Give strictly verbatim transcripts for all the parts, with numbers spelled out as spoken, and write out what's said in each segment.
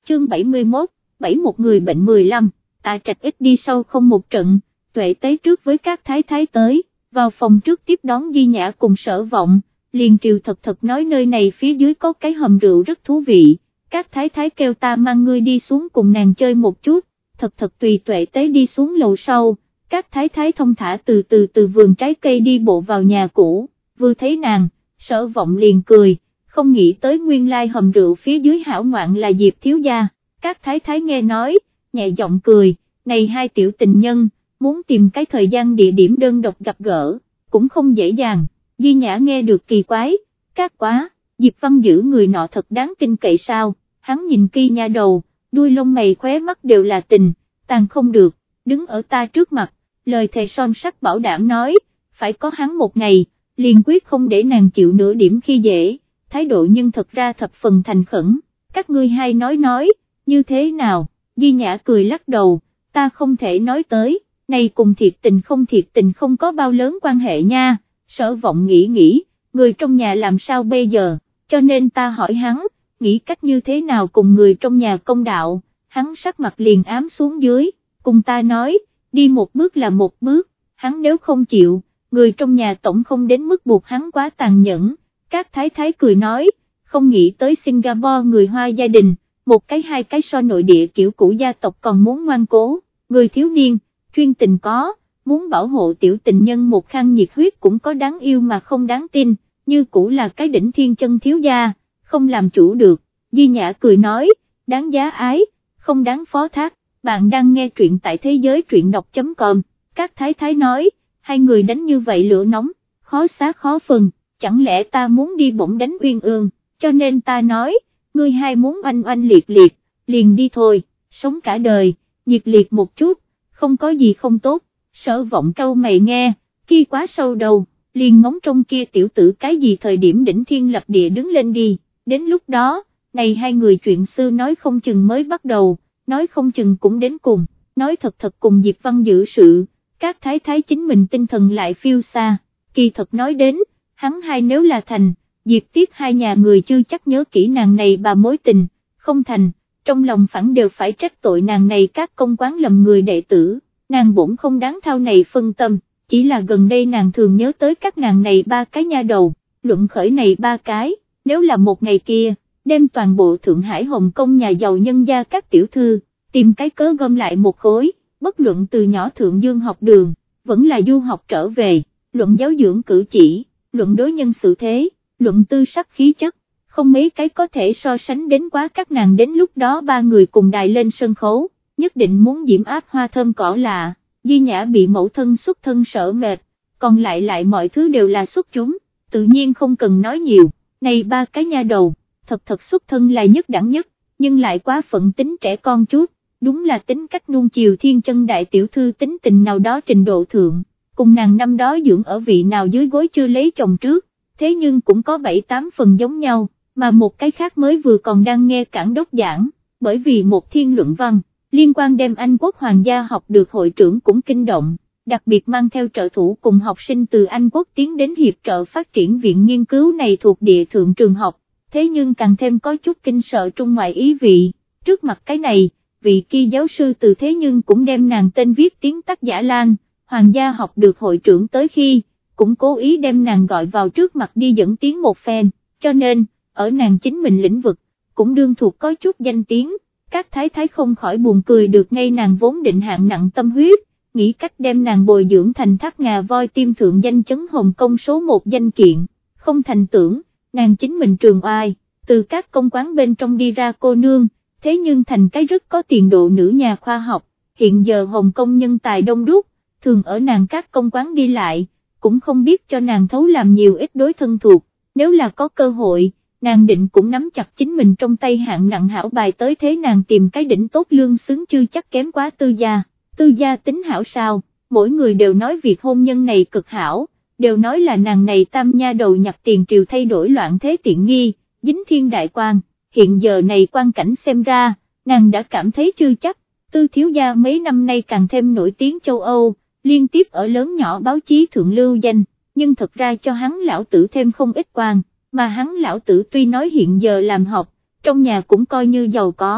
chương bảy mươi mốt, bảy một người bệnh mười lăm, Tạ Trạch ít đi sau không một trận, Tuệ Tế trước với các thái thái tới, vào phòng trước tiếp đón Di Nhã cùng Sở Vọng, liền triều thật thật nói nơi này phía dưới có cái hầm rượu rất thú vị, các thái thái kêu ta mang ngươi đi xuống cùng nàng chơi một chút, thật thật tùy Tuệ Tế đi xuống lầu sau, các thái thái thông thả từ từ từ vườn trái cây đi bộ vào nhà cũ, vừa thấy nàng, Sở Vọng liền cười, không nghĩ tới nguyên lai hầm rượu phía dưới hảo ngoạn là Diệp thiếu gia, các thái thái nghe nói, nhẹ giọng cười, này hai tiểu tình nhân, muốn tìm cái thời gian địa điểm đơn độc gặp gỡ, cũng không dễ dàng, Di Nhã nghe được kỳ quái, các quá, Diệp Văn giữ người nọ thật đáng tin cậy sao, hắn nhìn Kỳ nha đầu, đuôi lông mày khóe mắt đều là tình, tàn không được, đứng ở ta trước mặt, lời thề son sắt bảo đảm nói, phải có hắn một ngày, liền quyết không để nàng chịu nửa điểm khi dễ, thái độ nhưng thật ra thập phần thành khẩn, các ngươi hai nói nói, như thế nào, Di Nhã cười lắc đầu, ta không thể nói tới, này cùng thiệt tình không thiệt tình không có bao lớn quan hệ nha, Sở Vọng nghĩ nghĩ, người trong nhà làm sao bây giờ, cho nên ta hỏi hắn, nghĩ cách như thế nào cùng người trong nhà công đạo, hắn sắc mặt liền ám xuống dưới, cùng ta nói, đi một bước là một bước, hắn nếu không chịu, người trong nhà tổng không đến mức buộc hắn quá tàn nhẫn, các thái thái cười nói, không nghĩ tới Singapore người Hoa gia đình, một cái hai cái so nội địa kiểu cũ gia tộc còn muốn ngoan cố, người thiếu niên, chuyên tình có, muốn bảo hộ tiểu tình nhân một khang nhiệt huyết cũng có đáng yêu mà không đáng tin, như cũ là cái đỉnh thiên chân thiếu gia, không làm chủ được, Di Nhã cười nói, đáng giá ái, không đáng phó thác, bạn đang nghe truyện tại thế giới truyện đọc chấm com, các thái thái nói, hai người đánh như vậy lửa nóng, khó xá khó phân, chẳng lẽ ta muốn đi bổng đánh Uyên Ương, cho nên ta nói, ngươi hai muốn oanh oanh liệt liệt, liền đi thôi, sống cả đời, nhiệt liệt một chút, không có gì không tốt, Sở Vọng cau mày nghe, kia quá sâu đầu, liền ngóng trong kia tiểu tử cái gì thời điểm đỉnh thiên lập địa đứng lên đi, đến lúc đó, này hai người chuyện xưa nói không chừng mới bắt đầu, nói không chừng cũng đến cùng, nói thật thật cùng Diệp Văn giữ sự, các thái thái chính mình tinh thần lại phiêu xa, kỳ thật nói đến, hắn hai nếu là thành, Diệp Tiết hai nhà người chưa chắc nhớ kỹ nàng này bà mối tình, không thành, trong lòng phẳng đều phải trách tội nàng này các công quán lầm người đệ tử, nàng bổn không đáng thao này phân tâm, chỉ là gần đây nàng thường nhớ tới các nàng này ba cái nha đầu, luận khởi này ba cái, nếu là một ngày kia, đem toàn bộ Thượng Hải Hồng Kông nhà giàu nhân gia các tiểu thư, tìm cái cớ gom lại một khối, bất luận từ nhỏ Thượng Dương học đường, vẫn là du học trở về, luận giáo dưỡng cử chỉ, luận đối nhân xử thế, luận tư sắc khí chất, không mấy cái có thể so sánh đến quá các nàng đến lúc đó ba người cùng đài lên sân khấu, nhất định muốn diễm áp hoa thơm cỏ lạ, Di Nhã bị mẫu thân xuất thân sợ mệt, còn lại lại mọi thứ đều là xuất chúng, tự nhiên không cần nói nhiều, này ba cái nha đầu, thật thật xuất thân là nhất đẳng nhất, nhưng lại quá phận tính trẻ con chút, đúng là tính cách nuông chiều thiên chân đại tiểu thư tính tình nào đó trình độ thượng, cùng nàng năm đó dưỡng ở vị nào dưới gối chưa lấy chồng trước, thế nhưng cũng có bảy tám phần giống nhau, mà một cái khác mới vừa còn đang nghe Cảng Đốc giảng, bởi vì một thiên luận văn, liên quan đem Anh quốc hoàng gia học được hội trưởng cũng kinh động, đặc biệt mang theo trợ thủ cùng học sinh từ Anh quốc tiến đến hiệp trợ phát triển viện nghiên cứu này thuộc địa thượng trường học, thế nhưng càng thêm có chút kinh sợ trung ngoại ý vị, trước mặt cái này, vị kia giáo sư từ thế nhưng cũng đem nàng tên viết tiếng tác giả Lan, hoàng gia học được hội trưởng tới khi, cũng cố ý đem nàng gọi vào trước mặt đi dẫn tiếng một phen, cho nên, ở nàng chính mình lĩnh vực, cũng đương thuộc có chút danh tiếng, các thái thái không khỏi buồn cười được ngay nàng vốn định hạng nặng tâm huyết, nghĩ cách đem nàng bồi dưỡng thành tháp ngà voi tim thượng danh chấn Hồng Kông số một danh kiện, không thành tưởng, nàng chính mình trường oai, từ các công quán bên trong đi ra cô nương, thế nhưng thành cái rất có tiền độ nữ nhà khoa học, hiện giờ Hồng Kông nhân tài đông đúc, thường ở nàng các công quán đi lại, cũng không biết cho nàng thấu làm nhiều ít đối thân thuộc, nếu là có cơ hội, nàng định cũng nắm chặt chính mình trong tay hạng nặng hảo bài tới thế nàng tìm cái đỉnh tốt lương xứng chưa chắc kém quá Tư gia, Tư gia tính hảo sao, mỗi người đều nói việc hôn nhân này cực hảo, đều nói là nàng này tam nha đầu nhặt tiền triều thay đổi loạn thế tiện nghi, dính thiên đại quan, hiện giờ này quan cảnh xem ra, nàng đã cảm thấy chưa chắc, Tư thiếu gia mấy năm nay càng thêm nổi tiếng châu Âu, liên tiếp ở lớn nhỏ báo chí thượng lưu danh, nhưng thật ra cho hắn lão tử thêm không ít quan, mà hắn lão tử tuy nói hiện giờ làm học, trong nhà cũng coi như giàu có,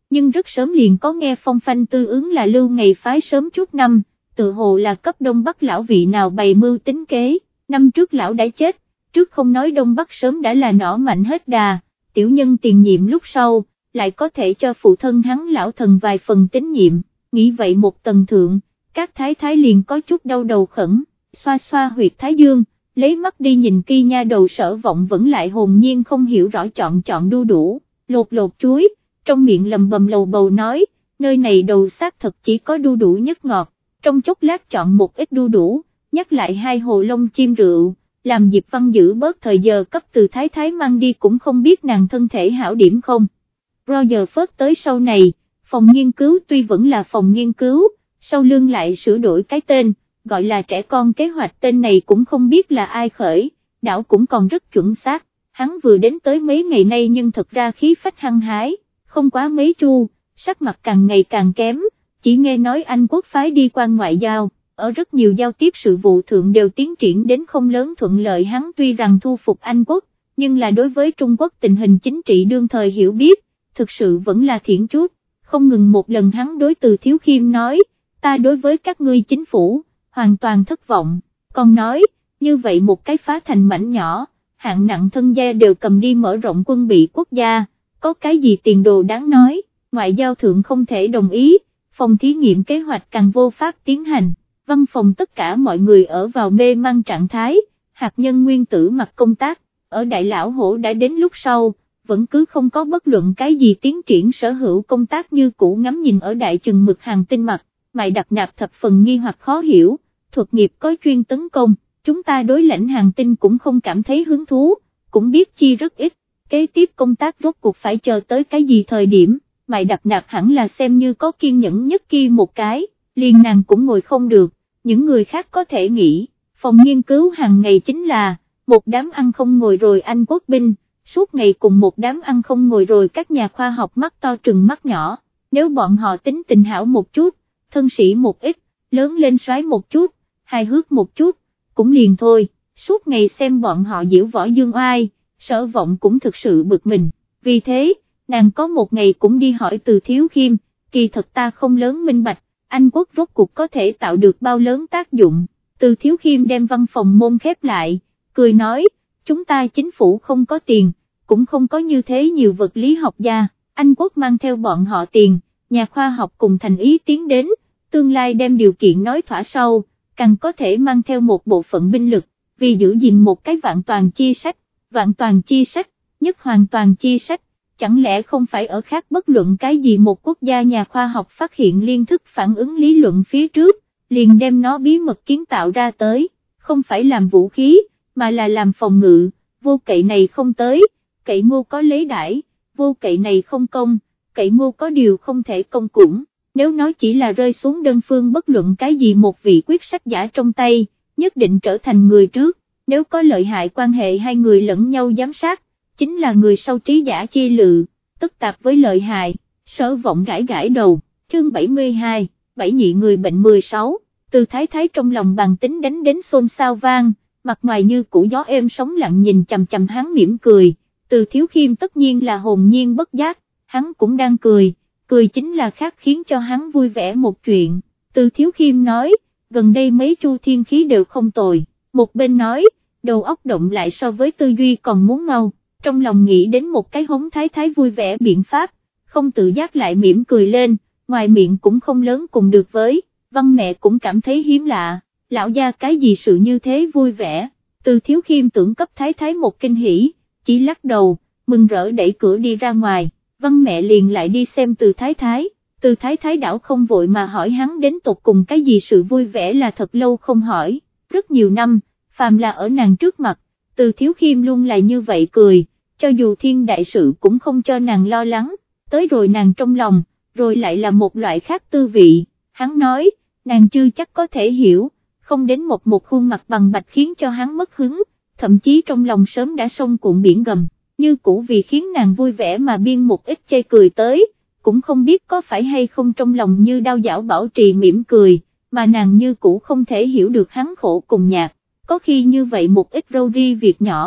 nhưng rất sớm liền có nghe phong phanh tư ứng là lưu ngày phái sớm chút năm, tự hồ là cấp Đông Bắc lão vị nào bày mưu tính kế, năm trước lão đã chết, trước không nói Đông Bắc sớm đã là nỏ mạnh hết đà, tiểu nhân tiền nhiệm lúc sau, lại có thể cho phụ thân hắn lão thần vài phần tín nhiệm, nghĩ vậy một tầng thượng, các thái thái liền có chút đau đầu khẩn, xoa xoa huyệt thái dương, lấy mắt đi nhìn kia nha đầu Sở Vọng vẫn lại hồn nhiên không hiểu rõ chọn chọn đu đủ, lột lột chuối, trong miệng lầm bầm lầu bầu nói, nơi này đầu xác thật chỉ có đu đủ nhất ngọt, trong chốc lát chọn một ít đu đủ, nhắc lại hai hồ lông chim rượu, làm Diệp Văn giữ bớt thời giờ cấp từ thái thái mang đi cũng không biết nàng thân thể hảo điểm không. Roger phớt tới sau này, phòng nghiên cứu tuy vẫn là phòng nghiên cứu, sau lưng lại sửa đổi cái tên, gọi là trẻ con kế hoạch, tên này cũng không biết là ai khởi, đảo cũng còn rất chuẩn xác, hắn vừa đến tới mấy ngày nay nhưng thật ra khí phách hăng hái, không quá mấy chu, sắc mặt càng ngày càng kém, chỉ nghe nói Anh quốc phái đi quan ngoại giao, ở rất nhiều giao tiếp sự vụ thượng đều tiến triển đến không lớn thuận lợi, hắn tuy rằng thu phục Anh quốc, nhưng là đối với Trung Quốc tình hình chính trị đương thời hiểu biết, thực sự vẫn là thiển chút, không ngừng một lần hắn đối Từ Thiếu Khiêm nói, ta đối với các ngươi chính phủ, hoàn toàn thất vọng, còn nói, như vậy một cái phá thành mảnh nhỏ, hạng nặng thân gia đều cầm đi mở rộng quân bị quốc gia, có cái gì tiền đồ đáng nói, ngoại giao thượng không thể đồng ý, phòng thí nghiệm kế hoạch càng vô pháp tiến hành, văn phòng tất cả mọi người ở vào mê mang trạng thái, hạt nhân nguyên tử mặt công tác, ở Đại Lão Hổ đã đến lúc sau, vẫn cứ không có bất luận cái gì tiến triển, sở hữu công tác như cũ ngắm nhìn ở đại chừng mực hàng tinh mặt, Mại Đặc Nạp thập phần nghi hoặc khó hiểu, thuật nghiệp có chuyên tấn công, chúng ta đối lãnh hàng tinh cũng không cảm thấy hứng thú, cũng biết chi rất ít, kế tiếp công tác rốt cuộc phải chờ tới cái gì thời điểm, Mại Đặc Nạp hẳn là xem như có kiên nhẫn nhất kia một cái, liền nàng cũng ngồi không được, những người khác có thể nghĩ, phòng nghiên cứu hàng ngày chính là, một đám ăn không ngồi rồi Anh quốc binh, suốt ngày cùng một đám ăn không ngồi rồi các nhà khoa học mắt to trừng mắt nhỏ, nếu bọn họ tính tình hảo một chút, thân sĩ một ít, lớn lên soái một chút, hài hước một chút, cũng liền thôi, suốt ngày xem bọn họ diễu võ dương oai, Sở Vọng cũng thực sự bực mình, vì thế, nàng có một ngày cũng đi hỏi Từ Thiếu Khiêm, kỳ thật ta không lớn minh bạch, Anh quốc rốt cuộc có thể tạo được bao lớn tác dụng, Từ Thiếu Khiêm đem văn phòng môn khép lại, cười nói, chúng ta chính phủ không có tiền, cũng không có như thế nhiều vật lý học gia, Anh quốc mang theo bọn họ tiền, nhà khoa học cùng thành ý tiến đến, tương lai đem điều kiện nói thỏa sau, càng có thể mang theo một bộ phận binh lực, vì giữ gìn một cái vạn toàn chi sách, vạn toàn chi sách, nhất hoàn toàn chi sách, chẳng lẽ không phải ở khác bất luận cái gì một quốc gia nhà khoa học phát hiện liên thức phản ứng lý luận phía trước, liền đem nó bí mật kiến tạo ra tới, không phải làm vũ khí, mà là làm phòng ngự, vô cậy này không tới, cậy ngô có lấy đãi, vô cậy này không công, cậy ngô có điều không thể công cũng, nếu nói chỉ là rơi xuống đơn phương bất luận cái gì một vị quyết sách giả trong tay, nhất định trở thành người trước, nếu có lợi hại quan hệ hai người lẫn nhau giám sát, chính là người sau trí giả chi lự, tức tạp với lợi hại, Sở Vọng gãi gãi đầu, chương bảy mươi hai, bảy nhị người bệnh mười sáu, Từ Thái Thái trong lòng bàn tính đánh đến xôn xao vang, mặt ngoài như củ gió êm sóng lặng nhìn chằm chằm hắn mỉm cười, Từ Thiếu Khiêm tất nhiên là hồn nhiên bất giác, hắn cũng đang cười, cười chính là khác khiến cho hắn vui vẻ một chuyện, Từ Thiếu Khiêm nói, gần đây mấy chu thiên khí đều không tồi, một bên nói, đầu óc động lại so với tư duy còn muốn mau, trong lòng nghĩ đến một cái hống thái thái vui vẻ biện pháp, không tự giác lại mỉm cười lên, ngoài miệng cũng không lớn cùng được với, Văn mẹ cũng cảm thấy hiếm lạ, lão gia cái gì sự như thế vui vẻ, Từ Thiếu Khiêm tưởng cấp thái thái một kinh hỉ, chỉ lắc đầu, mừng rỡ đẩy cửa đi ra ngoài, Văn mẹ liền lại đi xem Từ Thái Thái, Từ Thái Thái đảo không vội mà hỏi hắn đến tột cùng cái gì sự vui vẻ là thật lâu không hỏi, rất nhiều năm, phàm là ở nàng trước mặt, Từ Thiếu Khiêm luôn là như vậy cười, cho dù thiên đại sự cũng không cho nàng lo lắng, tới rồi nàng trong lòng, rồi lại là một loại khác tư vị, hắn nói, nàng chưa chắc có thể hiểu, không đến một một khuôn mặt bằng bạch khiến cho hắn mất hứng, thậm chí trong lòng sớm đã sông cuộn biển gầm, như cũ vì khiến nàng vui vẻ mà biên một ít chê cười tới, cũng không biết có phải hay không trong lòng như đau dảo bảo trì mỉm cười, mà nàng như cũ không thể hiểu được hắn khổ cùng nhạc, có khi như vậy một ít râu ri việc nhỏ,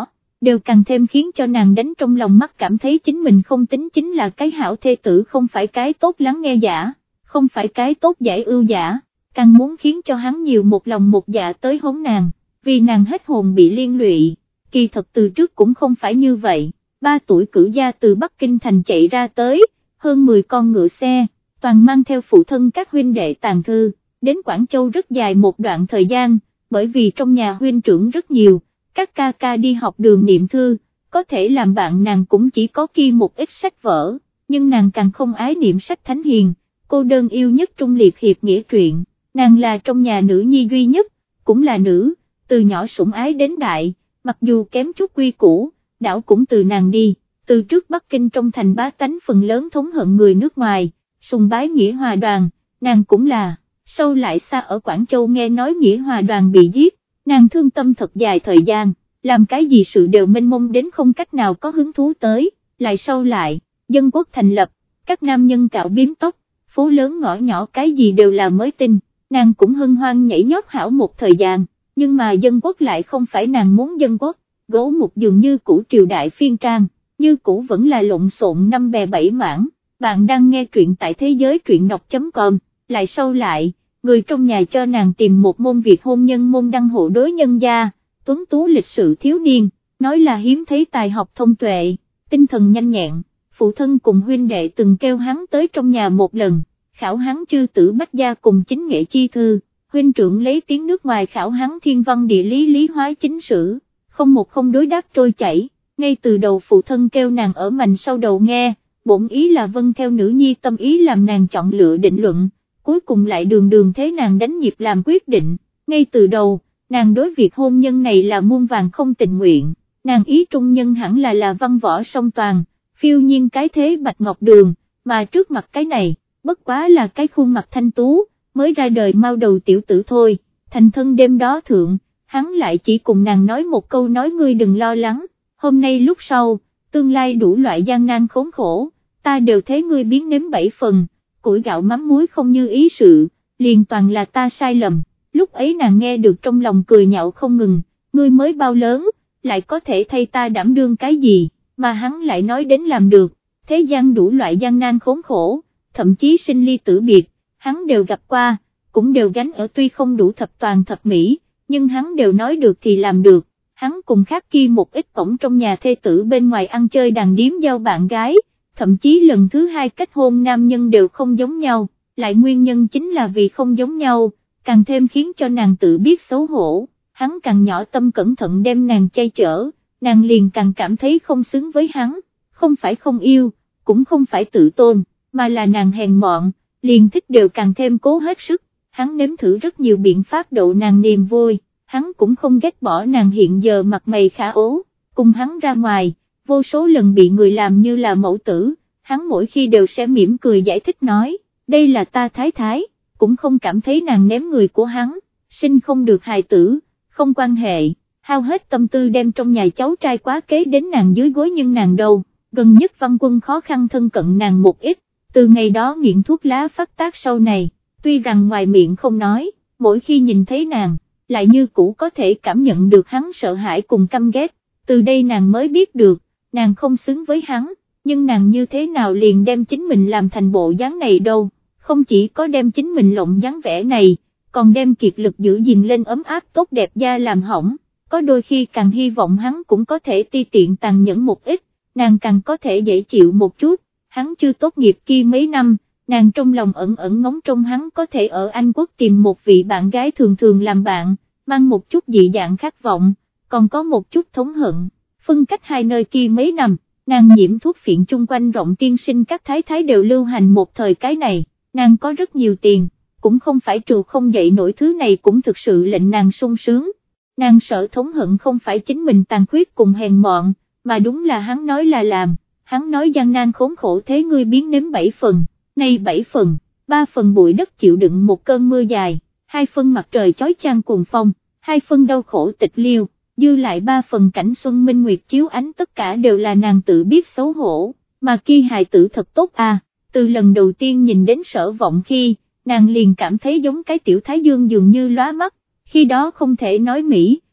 đều càng thêm khiến cho nàng đánh trong lòng mắt cảm thấy chính mình không tính chính là cái hảo thê tử, không phải cái tốt lắng nghe giả, không phải cái tốt giải ưu giả, càng muốn khiến cho hắn nhiều một lòng một dạ tới hống nàng, vì nàng hết hồn bị liên lụy. Kỳ thật từ trước cũng không phải như vậy, ba tuổi cử gia từ Bắc Kinh thành chạy ra tới, hơn mười con ngựa xe, toàn mang theo phụ thân các huynh đệ tàng thư, đến Quảng Châu rất dài một đoạn thời gian, bởi vì trong nhà huynh trưởng rất nhiều, các ca ca đi học đường niệm thư, có thể làm bạn nàng cũng chỉ có kia một ít sách vở, nhưng nàng càng không ái niệm sách thánh hiền, cô đơn yêu nhất trung liệt hiệp nghĩa truyện, nàng là trong nhà nữ nhi duy nhất, cũng là nữ, từ nhỏ sủng ái đến đại, mặc dù kém chút quy củ, đảo cũng từ nàng đi, từ trước Bắc Kinh trong thành bá tánh phần lớn thống hận người nước ngoài, sùng bái Nghĩa Hòa Đoàn, nàng cũng là, sau lại xa ở Quảng Châu nghe nói Nghĩa Hòa Đoàn bị giết, nàng thương tâm thật dài thời gian, làm cái gì sự đều mênh mông đến không cách nào có hứng thú tới, lại sau lại, dân quốc thành lập, các nam nhân cạo biếm tóc, phố lớn ngõ nhỏ cái gì đều là mới tin, nàng cũng hân hoan nhảy nhót hảo một thời gian, nhưng mà dân quốc lại không phải nàng muốn dân quốc, gỗ một dường như cũ triều đại phiên trang, như cũ vẫn là lộn xộn năm bè bảy mảng. Bạn đang nghe truyện tại thế giới truyện đọc.com, lại sau lại, người trong nhà cho nàng tìm một môn việc hôn nhân môn đăng hộ đối nhân gia, tuấn tú lịch sự thiếu niên, nói là hiếm thấy tài học thông tuệ, tinh thần nhanh nhẹn, phụ thân cùng huynh đệ từng kêu hắn tới trong nhà một lần, khảo hắn chư tử bách gia cùng chính nghệ chi thư, huynh trưởng lấy tiếng nước ngoài khảo hắn thiên văn địa lý lý hóa chính sử, không một không đối đáp trôi chảy, ngay từ đầu phụ thân kêu nàng ở mành sau đầu nghe, bổn ý là vâng theo nữ nhi tâm ý làm nàng chọn lựa định luận, cuối cùng lại đường đường thế nàng đánh nhịp làm quyết định, ngay từ đầu, nàng đối việc hôn nhân này là muôn vàng không tình nguyện, nàng ý trung nhân hẳn là là văn võ song toàn, phiêu nhiên cái thế bạch ngọc đường, mà trước mặt cái này, bất quá là cái khuôn mặt thanh tú, mới ra đời mau đầu tiểu tử thôi, thành thân đêm đó thượng, hắn lại chỉ cùng nàng nói một câu nói ngươi đừng lo lắng, hôm nay lúc sau, tương lai đủ loại gian nan khốn khổ, ta đều thấy ngươi biến nếm bảy phần, củi gạo mắm muối không như ý sự, liền toàn là ta sai lầm, lúc ấy nàng nghe được trong lòng cười nhạo không ngừng, ngươi mới bao lớn, lại có thể thay ta đảm đương cái gì, mà hắn lại nói đến làm được, thế gian đủ loại gian nan khốn khổ, thậm chí sinh ly tử biệt, hắn đều gặp qua, cũng đều gánh ở tuy không đủ thập toàn thập mỹ, nhưng hắn đều nói được thì làm được. Hắn cùng khác kia một ít cổng trong nhà thê tử bên ngoài ăn chơi đàn điếm giao bạn gái, thậm chí lần thứ hai kết hôn nam nhân đều không giống nhau, lại nguyên nhân chính là vì không giống nhau, càng thêm khiến cho nàng tự biết xấu hổ, hắn càng nhỏ tâm cẩn thận đem nàng chay chở, nàng liền càng cảm thấy không xứng với hắn, không phải không yêu, cũng không phải tự tôn, mà là nàng hèn mọn, liền thích đều càng thêm cố hết sức, hắn nếm thử rất nhiều biện pháp độ nàng niềm vui. Hắn cũng không ghét bỏ nàng hiện giờ mặt mày khả ố, cùng hắn ra ngoài, vô số lần bị người làm như là mẫu tử, hắn mỗi khi đều sẽ mỉm cười giải thích nói, đây là ta thái thái, cũng không cảm thấy nàng ném người của hắn, sinh không được hài tử, không quan hệ, hao hết tâm tư đem trong nhà cháu trai quá kế đến nàng dưới gối nhưng nàng đâu, gần nhất Văn Quân khó khăn thân cận nàng một ít, từ ngày đó nghiện thuốc lá phát tác sau này, tuy rằng ngoài miệng không nói, mỗi khi nhìn thấy nàng, lại như cũ có thể cảm nhận được hắn sợ hãi cùng căm ghét, từ đây nàng mới biết được, nàng không xứng với hắn, nhưng nàng như thế nào liền đem chính mình làm thành bộ dáng này đâu, không chỉ có đem chính mình lộng dáng vẻ này, còn đem kiệt lực giữ gìn lên ấm áp tốt đẹp da làm hỏng, có đôi khi càng hy vọng hắn cũng có thể ti tiện tàn nhẫn một ít, nàng càng có thể dễ chịu một chút, hắn chưa tốt nghiệp kia mấy năm, nàng trong lòng ẩn ẩn ngóng trông hắn có thể ở Anh Quốc tìm một vị bạn gái thường thường làm bạn, mang một chút dị dạng khát vọng, còn có một chút thống hận, phân cách hai nơi kia mấy năm, nàng nhiễm thuốc phiện chung quanh rộng tiên sinh các thái thái đều lưu hành một thời cái này, nàng có rất nhiều tiền, cũng không phải trù không dậy nổi thứ này cũng thực sự lệnh nàng sung sướng, nàng sợ thống hận không phải chính mình tàn khuyết cùng hèn mọn, mà đúng là hắn nói là làm, hắn nói gian nan khốn khổ thế ngươi biến nếm bảy phần, này bảy phần, ba phần bụi đất chịu đựng một cơn mưa dài, hai phần mặt trời chói chang cuồng phong, hai phần đau khổ tịch liêu, dư lại ba phần cảnh xuân minh nguyệt chiếu ánh tất cả đều là nàng tự biết xấu hổ, mà kia hài tử thật tốt à, từ lần đầu tiên nhìn đến Sở Vọng khi, nàng liền cảm thấy giống cái tiểu thái dương dường như lóa mắt, khi đó không thể nói Mỹ,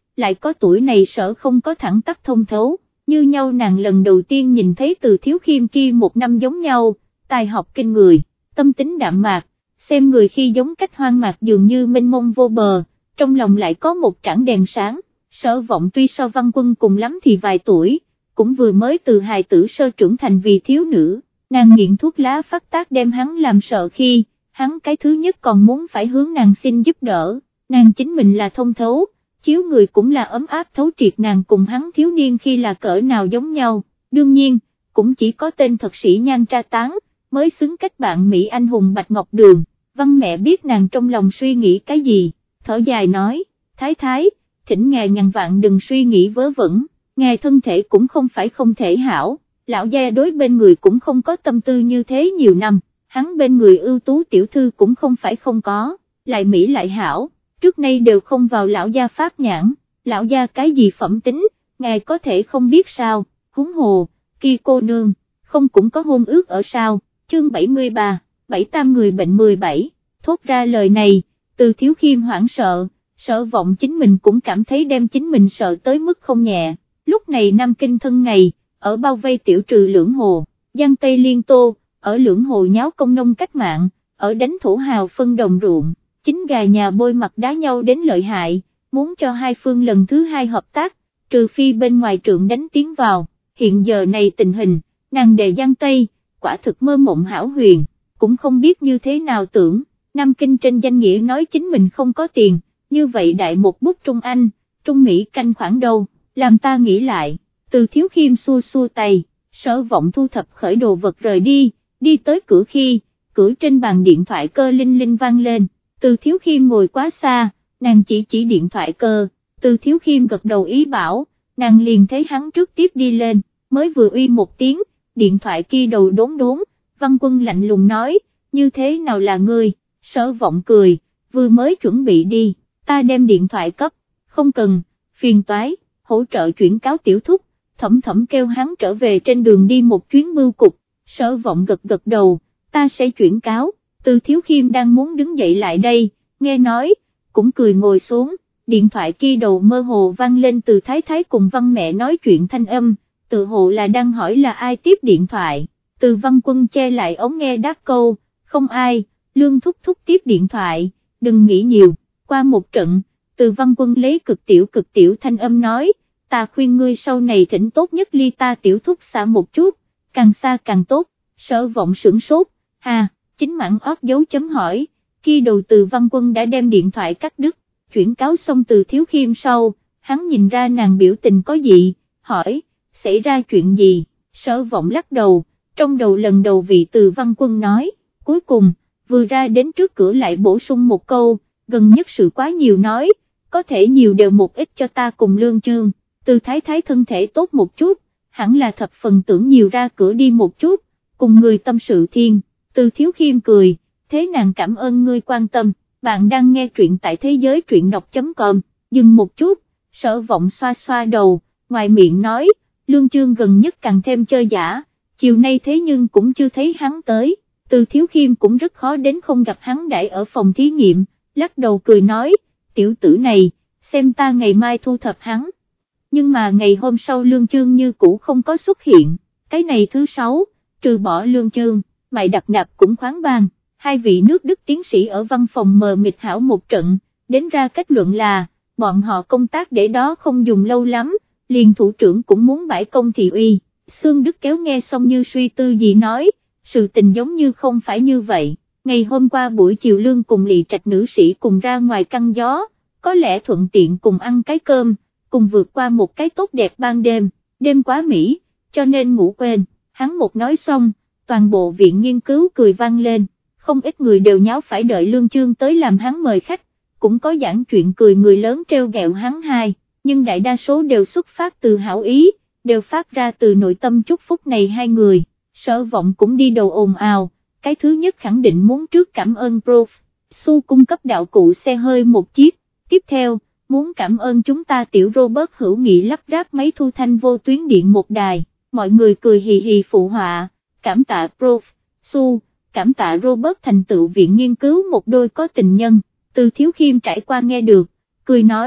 lại có tuổi này sợ không có thẳng tắp thông thấu, như nhau nàng lần đầu tiên nhìn thấy Từ Thiếu Khiêm kia một năm giống nhau, tài học kinh người, tâm tính đạm mạc, xem người khi giống cách hoang mạc dường như mênh mông vô bờ, trong lòng lại có một trảng đèn sáng. Sở Vọng tuy so Văn Quân cùng lắm thì vài tuổi, cũng vừa mới từ hài tử sơ trưởng thành vì thiếu nữ, nàng nghiện thuốc lá phát tác đem hắn làm sợ khi, hắn cái thứ nhất còn muốn phải hướng nàng xin giúp đỡ, nàng chính mình là thông thấu, chiếu người cũng là ấm áp thấu triệt, nàng cùng hắn thiếu niên khi là cỡ nào giống nhau, đương nhiên, cũng chỉ có tên thật sĩ Nhan Tra Tán, mới xứng cách bạn Mỹ anh hùng Bạch Ngọc Đường. Văn mẹ biết nàng trong lòng suy nghĩ cái gì, thở dài nói, thái thái, thỉnh ngài ngàn vạn đừng suy nghĩ vớ vẩn, ngài thân thể cũng không phải không thể hảo, lão gia đối bên người cũng không có tâm tư như thế nhiều năm, hắn bên người ưu tú tiểu thư cũng không phải không có, lại Mỹ lại hảo, trước nay đều không vào lão gia pháp nhãn, lão gia cái gì phẩm tính, ngài có thể không biết sao, huống hồ, kia cô nương, không cũng có hôn ước ở sao, chương bảy mươi ba, bảy tam người bệnh mười bảy, thốt ra lời này, Từ Thiếu Khiêm hoảng sợ, Sở Vọng chính mình cũng cảm thấy đem chính mình sợ tới mức không nhẹ, lúc này Nam Kinh thân ngày, ở bao vây tiểu trừ Lưỡng Hồ, Giang Tây Liên Tô, ở Lưỡng Hồ nháo công nông cách mạng, ở đánh thổ hào phân đồng ruộng, chính gà nhà bôi mặt đá nhau đến lợi hại, muốn cho hai phương lần thứ hai hợp tác, trừ phi bên ngoài trượng đánh tiến vào, hiện giờ này tình hình, nàng đề Giang Tây, quả thực mơ mộng hão huyền, cũng không biết như thế nào tưởng, Nam Kinh trên danh nghĩa nói chính mình không có tiền, như vậy đại một bút Trung Anh, Trung Mỹ canh khoảng đâu, làm ta nghĩ lại, Từ Thiếu Khiêm xua xua tay, Sở Vọng thu thập khởi đồ vật rời đi, đi tới cửa khi, cửa trên bàn điện thoại cơ linh linh vang lên, Từ Thiếu Khiêm ngồi quá xa, nàng chỉ chỉ điện thoại cơ, Từ Thiếu Khiêm gật đầu ý bảo, nàng liền thấy hắn trước tiếp đi lên, mới vừa uy một tiếng, điện thoại kia đầu đốn đốn, Văn Quân lạnh lùng nói, như thế nào là ngươi, Sở Vọng cười, vừa mới chuẩn bị đi, ta đem điện thoại cấp, không cần, phiền toái, hỗ trợ chuyển cáo tiểu thúc, Thẩm Thẩm kêu hắn trở về trên đường đi một chuyến bưu cục, Sở Vọng gật gật đầu, ta sẽ chuyển cáo, Từ Thiếu Khiêm đang muốn đứng dậy lại đây, nghe nói, cũng cười ngồi xuống, điện thoại kia đầu mơ hồ vang lên từ thái thái cùng Văn mẹ nói chuyện thanh âm, tự hồ là đang hỏi là ai tiếp điện thoại, Từ Văn Quân che lại ống nghe đáp câu, không ai, Lương thúc thúc tiếp điện thoại, đừng nghĩ nhiều, qua một trận, Từ Văn Quân lấy cực tiểu cực tiểu thanh âm nói, ta khuyên ngươi sau này thỉnh tốt nhất ly ta tiểu thúc xa một chút, càng xa càng tốt, Sở Vọng sửng sốt, hà, chính mãn ót dấu chấm hỏi, khi đầu Từ Văn Quân đã đem điện thoại cắt đứt, chuyển cáo xong Từ Thiếu Khiêm sau, hắn nhìn ra nàng biểu tình có gì, hỏi, xảy ra chuyện gì, Sở Vọng lắc đầu, trong đầu lần đầu vị Từ Văn Quân nói, cuối cùng, vừa ra đến trước cửa lại bổ sung một câu, gần nhất sự quá nhiều nói, có thể nhiều đều một ít cho ta cùng Lương Chương, Từ thái thái thân thể tốt một chút, hẳn là thập phần tưởng nhiều ra cửa đi một chút, cùng người tâm sự thiên, Từ Thiếu Khiêm cười, thế nàng cảm ơn ngươi quan tâm, bạn đang nghe truyện tại thế giới truyện đọc.com, dừng một chút, Sở Vọng xoa xoa đầu, ngoài miệng nói, Lương Chương gần nhất càng thêm chơi giả, chiều nay thế nhưng cũng chưa thấy hắn tới, Từ Thiếu Khiêm cũng rất khó đến không gặp hắn đãi ở phòng thí nghiệm, lắc đầu cười nói, tiểu tử này, xem ta ngày mai thu thập hắn, nhưng mà ngày hôm sau Lương Chương như cũ không có xuất hiện, cái này thứ sáu, trừ bỏ Lương Chương, Mại Đặc Nạp cũng khoáng bang, hai vị nước Đức tiến sĩ ở văn phòng mờ mịt hảo một trận, đến ra kết luận là, bọn họ công tác để đó không dùng lâu lắm, liền thủ trưởng cũng muốn bãi công thị uy, Xương Đức Kéo nghe xong như suy tư gì nói, sự tình giống như không phải như vậy, ngày hôm qua buổi chiều Lương cùng Lì Trạch nữ sĩ cùng ra ngoài căng gió, có lẽ thuận tiện cùng ăn cái cơm, cùng vượt qua một cái tốt đẹp ban đêm, đêm quá Mỹ, cho nên ngủ quên, hắn một nói xong, toàn bộ viện nghiên cứu cười vang lên, không ít người đều nháo phải đợi Lương Chương tới làm hắn mời khách, cũng có giảng chuyện cười người lớn treo gẹo hắn hai, nhưng đại đa số đều xuất phát từ hảo ý, đều phát ra từ nội tâm chúc phúc này hai người, Sở Vọng cũng đi đầu ồn ào, cái thứ nhất khẳng định muốn trước cảm ơn Prof Su cung cấp đạo cụ xe hơi một chiếc, tiếp theo, muốn cảm ơn chúng ta tiểu Robert hữu nghị lắp ráp máy thu thanh vô tuyến điện một đài, mọi người cười hì hì phụ họa, cảm tạ Prof Su, cảm tạ Robert thành tựu viện nghiên cứu một đôi có tình nhân, Từ Thiếu Khiêm trải qua nghe được, cười nói,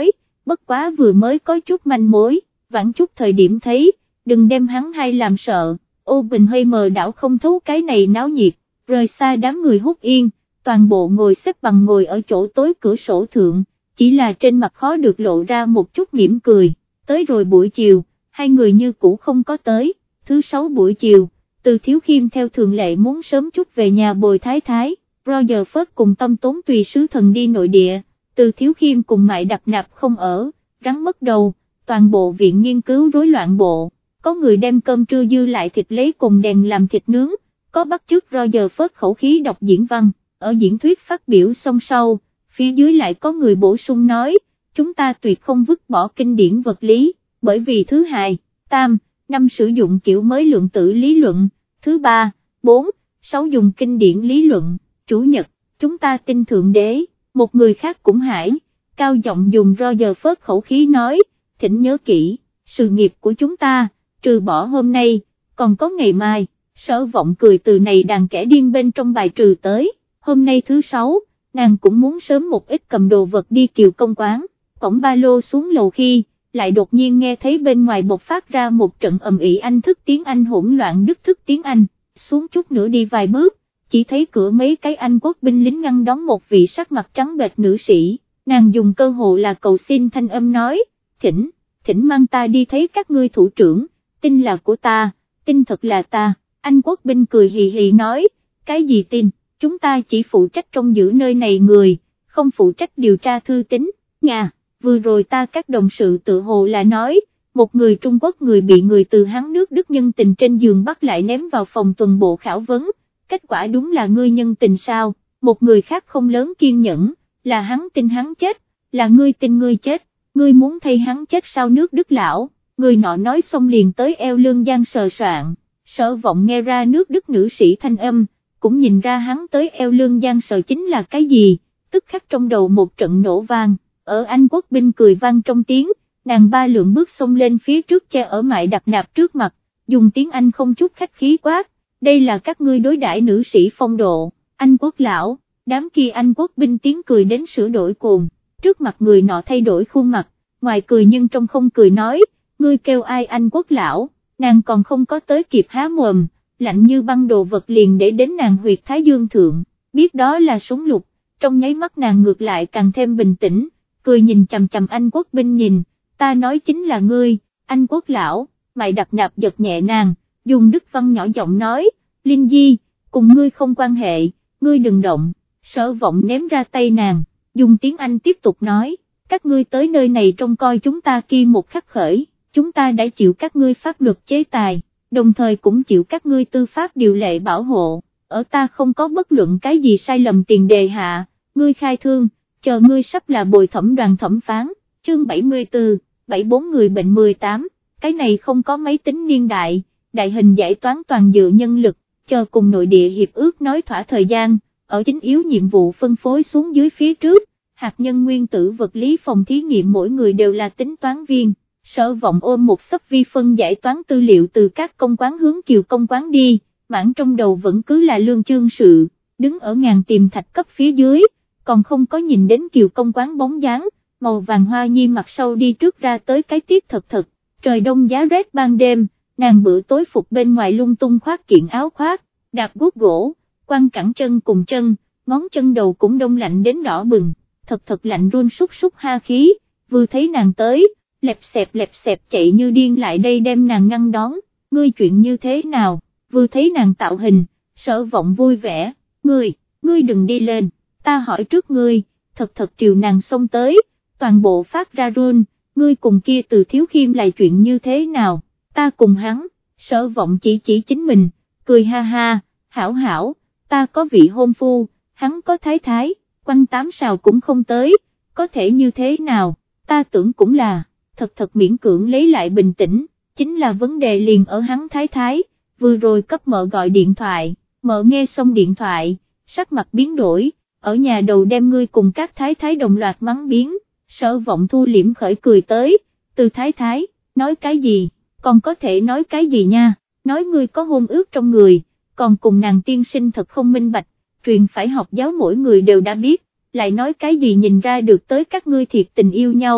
bất quá vừa mới có chút manh mối, vãn chút thời điểm thấy, đừng đem hắn hay làm sợ, Ô Bình hơi mờ đảo không thấu cái này náo nhiệt, rời xa đám người hút yên, toàn bộ ngồi xếp bằng ngồi ở chỗ tối cửa sổ thượng, chỉ là trên mặt khó được lộ ra một chút mỉm cười, tới rồi buổi chiều, hai người như cũ không có tới, thứ sáu buổi chiều, Từ Thiếu Khiêm theo thường lệ muốn sớm chút về nhà bồi thái thái, Roger Phớt cùng Tâm Tốn tùy sứ thần đi nội địa, Từ Thiếu Khiêm cùng Mại Đặc Nạp không ở, rắn mất đầu, toàn bộ viện nghiên cứu rối loạn bộ, có người đem cơm trưa dư lại thịt lấy cùng đèn làm thịt nướng, có bắt chước Roger Phớt khẩu khí đọc diễn văn, ở diễn thuyết phát biểu xong sau, phía dưới lại có người bổ sung nói, chúng ta tuyệt không vứt bỏ kinh điển vật lý, bởi vì thứ hai, tam, năm sử dụng kiểu mới lượng tử lý luận, thứ ba, bốn, sáu dùng kinh điển lý luận, chủ nhật, chúng ta tin Thượng Đế, một người khác cũng hải, cao giọng dùng Roger Phớt khẩu khí nói, thỉnh nhớ kỹ, sự nghiệp của chúng ta, trừ bỏ hôm nay, còn có ngày mai, Sở Vọng cười từ này đàn kẻ điên bên trong bài trừ tới, hôm nay thứ sáu, nàng cũng muốn sớm một ít cầm đồ vật đi Kiều Công quán, cổng ba lô xuống lầu khi, lại đột nhiên nghe thấy bên ngoài bộc phát ra một trận ầm ĩ Anh thức tiếng Anh hỗn loạn đức thức tiếng Anh, xuống chút nữa đi vài bước, chỉ thấy cửa mấy cái Anh quốc binh lính ngăn đón một vị sắc mặt trắng bệch nữ sĩ, nàng dùng cơ hồ là cầu xin thanh âm nói, thỉnh, thỉnh mang ta đi thấy các ngươi thủ trưởng, tin là của ta, tin thật là ta, Anh quốc binh cười hì hì nói, cái gì tin, chúng ta chỉ phụ trách trông giữ nơi này người, không phụ trách điều tra thư tín, Nga, vừa rồi ta các đồng sự tự hồ là nói, một người Trung Quốc người bị người từ Hán nước Đức nhân tình trên giường bắt lại ném vào phòng tuần bộ khảo vấn, kết quả đúng là ngươi nhân tình sao, một người khác không lớn kiên nhẫn, là hắn tin hắn chết, là ngươi tin ngươi chết, ngươi muốn thay hắn chết sao nước Đức lão, người nọ nói xong liền tới eo lương Giang sờ soạn, Sở Vọng nghe ra nước Đức nữ sĩ thanh âm, cũng nhìn ra hắn tới eo lương Giang sờ chính là cái gì, tức khắc trong đầu một trận nổ vang, ở Anh quốc binh cười vang trong tiếng, nàng ba lượng bước xông lên phía trước che ở Mại Đặc Nạp trước mặt, dùng tiếng Anh không chút khách khí quát, đây là các ngươi đối đãi nữ sĩ phong độ, Anh quốc lão, đám kia Anh quốc binh tiếng cười đến sửa đổi cuồng, trước mặt người nọ thay đổi khuôn mặt, ngoài cười nhưng trong không cười nói, ngươi kêu ai Anh quốc lão, nàng còn không có tới kịp há mồm, lạnh như băng đồ vật liền để đến nàng huyệt thái dương thượng, biết đó là súng lục, trong nháy mắt nàng ngược lại càng thêm bình tĩnh, cười nhìn chằm chằm Anh quốc binh nhìn, ta nói chính là ngươi, Anh quốc lão, Mại Đặc Nạp giật nhẹ nàng, dùng đức văn nhỏ giọng nói, Linh Di, cùng ngươi không quan hệ, ngươi đừng động, Sở Vọng ném ra tay nàng, dùng tiếng Anh tiếp tục nói, các ngươi tới nơi này trông coi chúng ta kia một khắc khởi, chúng ta đã chịu các ngươi pháp luật chế tài, đồng thời cũng chịu các ngươi tư pháp điều lệ bảo hộ, ở ta không có bất luận cái gì sai lầm tiền đề hạ, ngươi khai thương, chờ ngươi sắp là bồi thẩm đoàn thẩm phán, chương bảy mươi tư, bảy bốn người bệnh mười tám, cái này không có máy tính niên đại, đại hình giải toán toàn dựa nhân lực, chờ cùng nội địa hiệp ước nói thỏa thời gian, ở chính yếu nhiệm vụ phân phối xuống dưới phía trước, hạt nhân nguyên tử vật lý phòng thí nghiệm mỗi người đều là tính toán viên. Sở Vọng ôm một sấp vi phân giải toán tư liệu từ các công quán hướng Kiều Công quán đi, mãn trong đầu vẫn cứ là lương chương sự, đứng ở ngàn tìm thạch cấp phía dưới, còn không có nhìn đến Kiều Công quán bóng dáng, màu vàng hoa nhi mặt sau đi trước ra tới cái tiết thật thật, trời đông giá rét ban đêm, nàng bữa tối phục bên ngoài lung tung khoác kiện áo khoác, đạp guốc gỗ, quăng cẳng chân cùng chân, ngón chân đầu cũng đông lạnh đến đỏ bừng, thật thật lạnh run súc súc ha khí, vừa thấy nàng tới, lẹp xẹp lẹp xẹp chạy như điên lại đây đem nàng ngăn đón, ngươi chuyện như thế nào, vừa thấy nàng tạo hình, Sở Vọng vui vẻ, ngươi, ngươi đừng đi lên, ta hỏi trước ngươi, thật thật triều nàng xông tới, toàn bộ phát ra run, ngươi cùng kia Từ Thiếu Khiêm lại chuyện như thế nào, ta cùng hắn, Sở Vọng chỉ chỉ chính mình, cười ha ha, hảo hảo, ta có vị hôn phu, hắn có thái thái, quanh tám sào cũng không tới, có thể như thế nào, ta tưởng cũng là, thật thật miễn cưỡng lấy lại bình tĩnh, chính là vấn đề liền ở hắn thái thái, vừa rồi cấp mợ gọi điện thoại, mợ nghe xong điện thoại, sắc mặt biến đổi, ở nhà đầu đem ngươi cùng các thái thái đồng loạt mắng biến, Sở Vọng thu liễm khởi cười tới, Từ thái thái, nói cái gì, còn có thể nói cái gì nha, nói ngươi có hôn ước trong người, còn cùng nàng tiên sinh thật không minh bạch, truyền phải học giáo mỗi người đều đã biết, lại nói cái gì nhìn ra được tới các ngươi thiệt tình yêu nhau,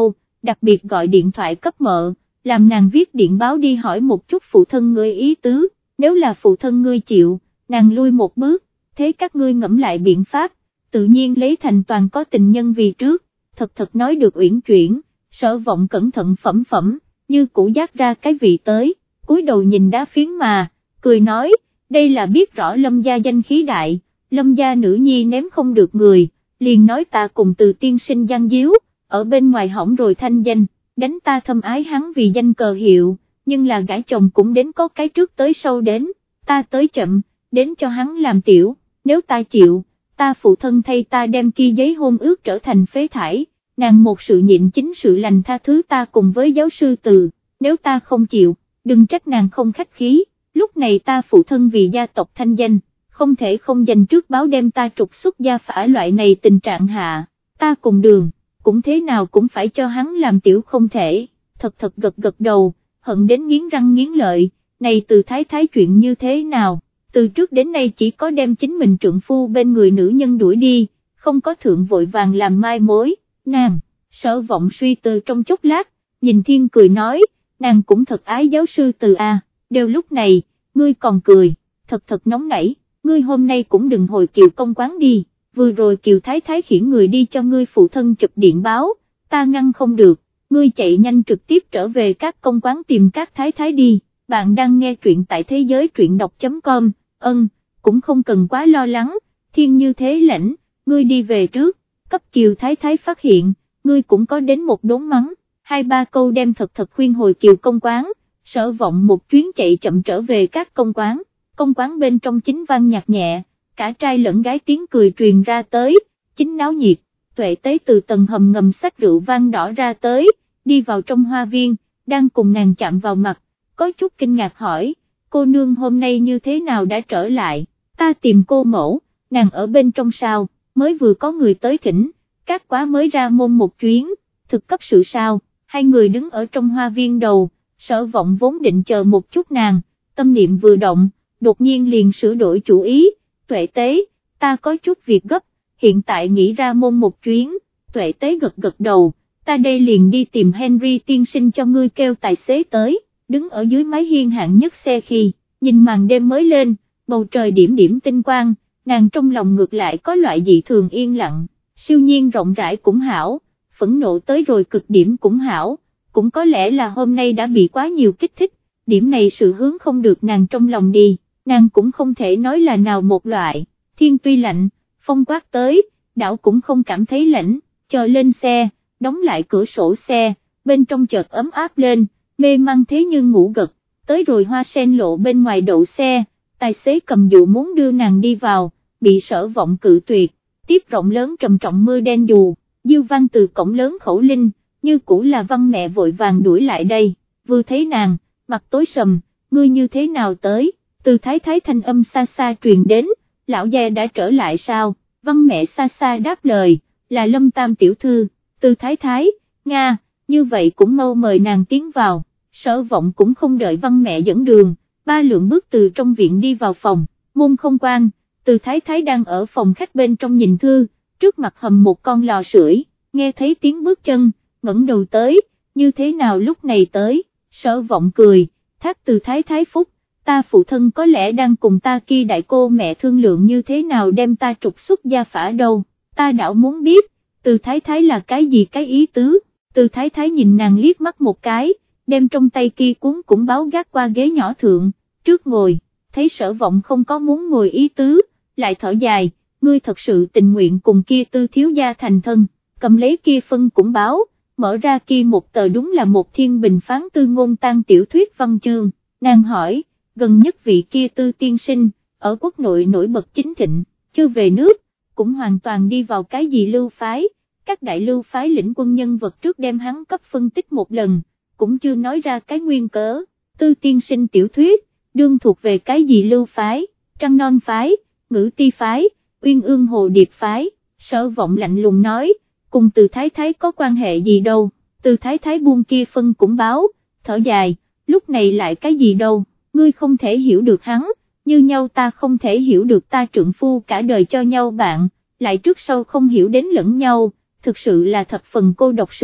đặc biệt gọi điện thoại cấp mợ, làm nàng viết điện báo đi hỏi một chút phụ thân ngươi ý tứ, nếu là phụ thân ngươi chịu, nàng lui một bước, thế các ngươi ngẫm lại biện pháp, tự nhiên lấy Thành Toàn có tình nhân vì trước, thật thật nói được uyển chuyển, Sở Vọng cẩn thận phẩm phẩm, như cũ giác ra cái vị tới, cúi đầu nhìn đá phiến mà, cười nói, đây là biết rõ Lâm gia danh khí đại, Lâm gia nữ nhi ném không được người, liền nói ta cùng Từ tiên sinh gian díu, ở bên ngoài hỏng rồi thanh danh, đánh ta thâm ái hắn vì danh cờ hiệu, nhưng là gái chồng cũng đến có cái trước tới sau đến, ta tới chậm, đến cho hắn làm tiểu, nếu ta chịu, ta phụ thân thay ta đem kia giấy hôn ước trở thành phế thải, nàng một sự nhịn chính sự lành tha thứ ta cùng với giáo sư Từ, nếu ta không chịu, đừng trách nàng không khách khí, lúc này ta phụ thân vì gia tộc thanh danh, không thể không dành trước báo đem ta trục xuất gia phả loại này tình trạng hạ, ta cùng Đường, cũng thế nào cũng phải cho hắn làm tiểu không thể, thật thật gật gật đầu, hận đến nghiến răng nghiến lợi, này Từ thái thái chuyện như thế nào, từ trước đến nay chỉ có đem chính mình trượng phu bên người nữ nhân đuổi đi, không có thượng vội vàng làm mai mối, nàng, Sở Vọng suy tư trong chốc lát, nhìn Thiên cười nói, nàng cũng thật ái giáo sư Từ a, đều lúc này, ngươi còn cười, thật thật nóng nảy, ngươi hôm nay cũng đừng hồi Kiều công quán đi, vừa rồi Kiều thái thái khiển người đi cho ngươi phụ thân chụp điện báo, ta ngăn không được, ngươi chạy nhanh trực tiếp trở về các công quán tìm các thái thái đi, bạn đang nghe truyện tại thế giới truyện đọc chấm com, ân, cũng không cần quá lo lắng, Thiên như thế lãnh, ngươi đi về trước, cấp Kiều thái thái phát hiện, ngươi cũng có đến một đốn mắng, hai ba câu đem thật thật khuyên hồi Kiều công quán, Sở Vọng một chuyến chạy chậm trở về các công quán, công quán bên trong chính vang nhạc nhẹ, cả trai lẫn gái tiếng cười truyền ra tới, chính náo nhiệt, Tuệ Tế từ tầng hầm ngầm xách rượu vang đỏ ra tới, đi vào trong hoa viên, đang cùng nàng chạm vào mặt, có chút kinh ngạc hỏi, cô nương hôm nay như thế nào đã trở lại, ta tìm cô mẫu, nàng ở bên trong sao, mới vừa có người tới thỉnh, các quá mới ra môn một chuyến, thực cấp sự sao, hai người đứng ở trong hoa viên đầu, Sở Vọng vốn định chờ một chút nàng, tâm niệm vừa động, đột nhiên liền sửa đổi chủ ý, Tuệ Tế, ta có chút việc gấp, hiện tại nghĩ ra môn một chuyến, Tuệ Tế gật gật đầu, ta đây liền đi tìm Henry tiên sinh cho ngươi kêu tài xế tới, đứng ở dưới mái hiên hạng nhất xe khi, nhìn màn đêm mới lên, bầu trời điểm điểm tinh quang, nàng trong lòng ngược lại có loại dị thường yên lặng, siêu nhiên rộng rãi cũng hảo, phẫn nộ tới rồi cực điểm cũng hảo, cũng có lẽ là hôm nay đã bị quá nhiều kích thích, điểm này sự hướng không được nàng trong lòng đi, nàng cũng không thể nói là nào một loại, thiên tuy lạnh, phong quát tới, đảo cũng không cảm thấy lạnh, chờ lên xe, đóng lại cửa sổ xe, bên trong chợt ấm áp lên, mê mang thế nhưng ngủ gật, tới rồi Hoa Sen lộ bên ngoài đậu xe, tài xế cầm dụ muốn đưa nàng đi vào, bị Sở Vọng cự tuyệt, tiếp rộng lớn trầm trọng mưa đen dù, Diêu Văn từ cổng lớn khẩu linh, như cũ là Văn mẹ vội vàng đuổi lại đây, vừa thấy nàng, mặt tối sầm, ngươi như thế nào tới, Từ thái thái thanh âm xa xa truyền đến, lão gia đã trở lại sao, Văn mẹ xa xa đáp lời, là Lâm Tam tiểu thư, Từ thái thái, Nga, như vậy cũng mau mời nàng tiến vào, Sở Vọng cũng không đợi Văn mẹ dẫn đường, ba lượng bước từ trong viện đi vào phòng, môn không quan, Từ thái thái đang ở phòng khách bên trong nhìn thư, trước mặt hầm một con lò sưởi, nghe thấy tiếng bước chân, ngẩng đầu tới, như thế nào lúc này tới, Sở Vọng cười, thác Từ thái thái phúc, ta phụ thân có lẽ đang cùng ta kia đại cô mẹ thương lượng như thế nào đem ta trục xuất gia phả đâu, ta đảo muốn biết, Từ thái thái là cái gì cái ý tứ, Từ thái thái nhìn nàng liếc mắt một cái, đem trong tay kia cuốn cũng báo gác qua ghế nhỏ thượng, trước ngồi, thấy Sở Vọng không có muốn ngồi ý tứ, lại thở dài, ngươi thật sự tình nguyện cùng kia Tư thiếu gia thành thân, cầm lấy kia phân cũng báo, mở ra kia một tờ đúng là một thiên bình phán tư ngôn tan tiểu thuyết văn chương, nàng hỏi, gần nhất vị kia Tư tiên sinh, ở quốc nội nổi bật chính thịnh, chưa về nước, cũng hoàn toàn đi vào cái gì lưu phái, các đại lưu phái lĩnh quân nhân vật trước đem hắn cấp phân tích một lần, cũng chưa nói ra cái nguyên cớ, Tư tiên sinh tiểu thuyết, đương thuộc về cái gì lưu phái, trăng non phái, ngữ ti phái, uyên ương hồ điệp phái, Sở Vọng lạnh lùng nói, cùng Từ thái thái có quan hệ gì đâu, Từ thái thái buông kia phân cũng báo, thở dài, lúc này lại cái gì đâu, ngươi không thể hiểu được hắn, như nhau ta không thể hiểu được ta trượng phu cả đời cho nhau bạn, lại trước sau không hiểu đến lẫn nhau, thực sự là thập phần cô độc sự,